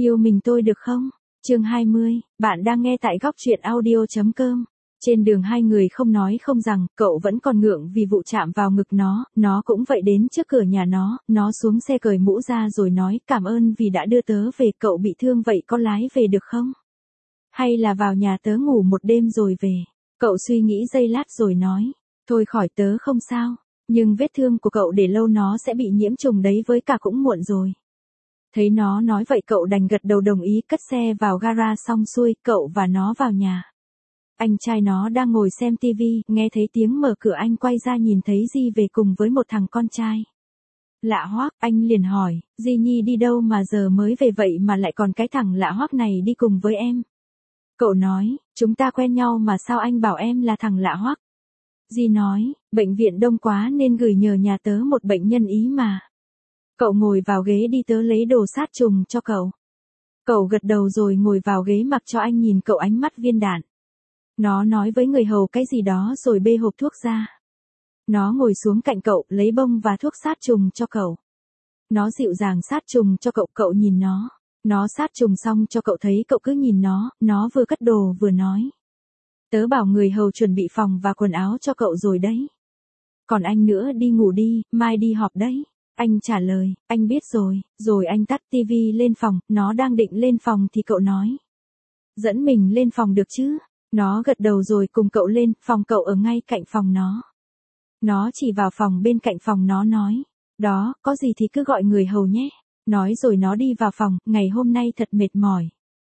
Yêu mình tôi được không? Chương 20, bạn đang nghe tại góc truyện audio.com. Trên đường hai người không nói không rằng, cậu vẫn còn ngượng vì vụ chạm vào ngực nó cũng vậy đến trước cửa nhà nó xuống xe cởi mũ ra rồi nói cảm ơn vì đã đưa tớ về, cậu bị thương vậy có lái về được không? Hay là vào nhà tớ ngủ một đêm rồi về? Cậu suy nghĩ giây lát rồi nói, thôi khỏi tớ không sao, nhưng vết thương của cậu để lâu nó sẽ bị nhiễm trùng đấy với cả cũng muộn rồi. Thấy nó nói vậy cậu đành gật đầu đồng ý cất xe vào gara xong xuôi, cậu và nó vào nhà. Anh trai nó đang ngồi xem tivi, nghe thấy tiếng mở cửa anh quay ra nhìn thấy Di về cùng với một thằng con trai. Lạ hoắc, anh liền hỏi, Di Nhi đi đâu mà giờ mới về vậy mà lại còn cái thằng lạ hoắc này đi cùng với em? Cậu nói, chúng ta quen nhau mà sao anh bảo em là thằng lạ hoắc? Di nói, bệnh viện đông quá nên gửi nhờ nhà tớ một bệnh nhân ý mà. Cậu ngồi vào ghế đi tớ lấy đồ sát trùng cho cậu. Cậu gật đầu rồi ngồi vào ghế mặc cho anh nhìn cậu ánh mắt viên đạn. Nó nói với người hầu cái gì đó rồi bê hộp thuốc ra. Nó ngồi xuống cạnh cậu lấy bông và thuốc sát trùng cho cậu. Nó dịu dàng sát trùng cho cậu, cậu nhìn nó. Nó sát trùng xong cho cậu thấy cậu cứ nhìn nó vừa cất đồ vừa nói. Tớ bảo người hầu chuẩn bị phòng và quần áo cho cậu rồi đấy. Còn anh nữa đi ngủ đi, mai đi họp đấy. Anh trả lời, anh biết rồi anh tắt tivi lên phòng, nó đang định lên phòng thì cậu nói. Dẫn mình lên phòng được chứ? Nó gật đầu rồi cùng cậu lên, phòng cậu ở ngay cạnh phòng nó. Nó chỉ vào phòng bên cạnh phòng nó nói, đó, có gì thì cứ gọi người hầu nhé. Nói rồi nó đi vào phòng, ngày hôm nay thật mệt mỏi.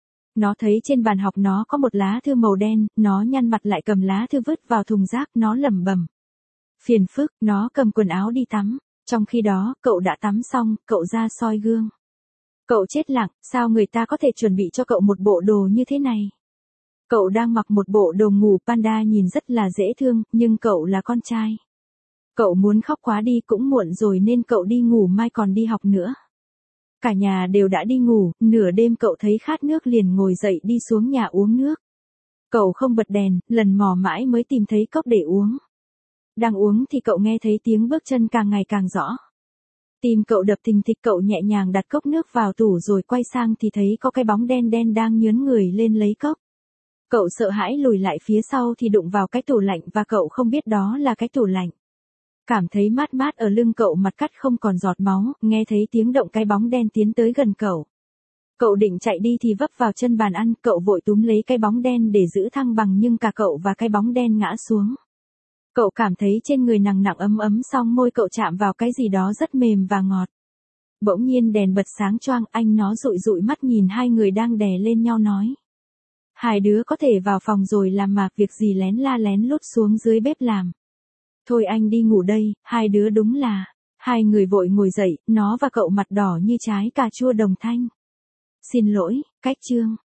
Nó thấy trên bàn học nó có một lá thư màu đen, nó nhăn mặt lại cầm lá thư vứt vào thùng rác, nó lẩm bẩm. Phiền phức, nó cầm quần áo đi tắm. Trong khi đó, cậu đã tắm xong, cậu ra soi gương. Cậu chết lặng, sao người ta có thể chuẩn bị cho cậu một bộ đồ như thế này? Cậu đang mặc một bộ đồ ngủ panda nhìn rất là dễ thương, nhưng cậu là con trai. Cậu muốn khóc quá đi cũng muộn rồi nên cậu đi ngủ mai còn đi học nữa. Cả nhà đều đã đi ngủ, nửa đêm cậu thấy khát nước liền ngồi dậy đi xuống nhà uống nước. Cậu không bật đèn, lần mò mãi mới tìm thấy cốc để uống. Đang uống thì cậu nghe thấy tiếng bước chân càng ngày càng rõ. Tim cậu đập thình thịch, cậu nhẹ nhàng đặt cốc nước vào tủ rồi quay sang thì thấy có cái bóng đen đen đang nhớn người lên lấy cốc. Cậu sợ hãi lùi lại phía sau thì đụng vào cái tủ lạnh và cậu không biết đó là cái tủ lạnh. Cảm thấy mát mát ở lưng cậu, mặt cắt không còn giọt máu, nghe thấy tiếng động cái bóng đen tiến tới gần cậu. Cậu định chạy đi thì vấp vào chân bàn ăn, cậu vội túm lấy cái bóng đen để giữ thăng bằng nhưng cả cậu và cái bóng đen ngã xuống. Cậu cảm thấy trên người nặng nặng ấm ấm, xong môi cậu chạm vào cái gì đó rất mềm và ngọt. Bỗng nhiên đèn bật sáng choang, anh nó dụi dụi mắt nhìn hai người đang đè lên nhau nói. Hai đứa có thể vào phòng rồi làm mà, việc gì lén la lén lút xuống dưới bếp làm. Thôi anh đi ngủ đây, hai đứa đúng là. Hai người vội ngồi dậy, nó và cậu mặt đỏ như trái cà chua Đồng Thanh. Xin lỗi, cách chương.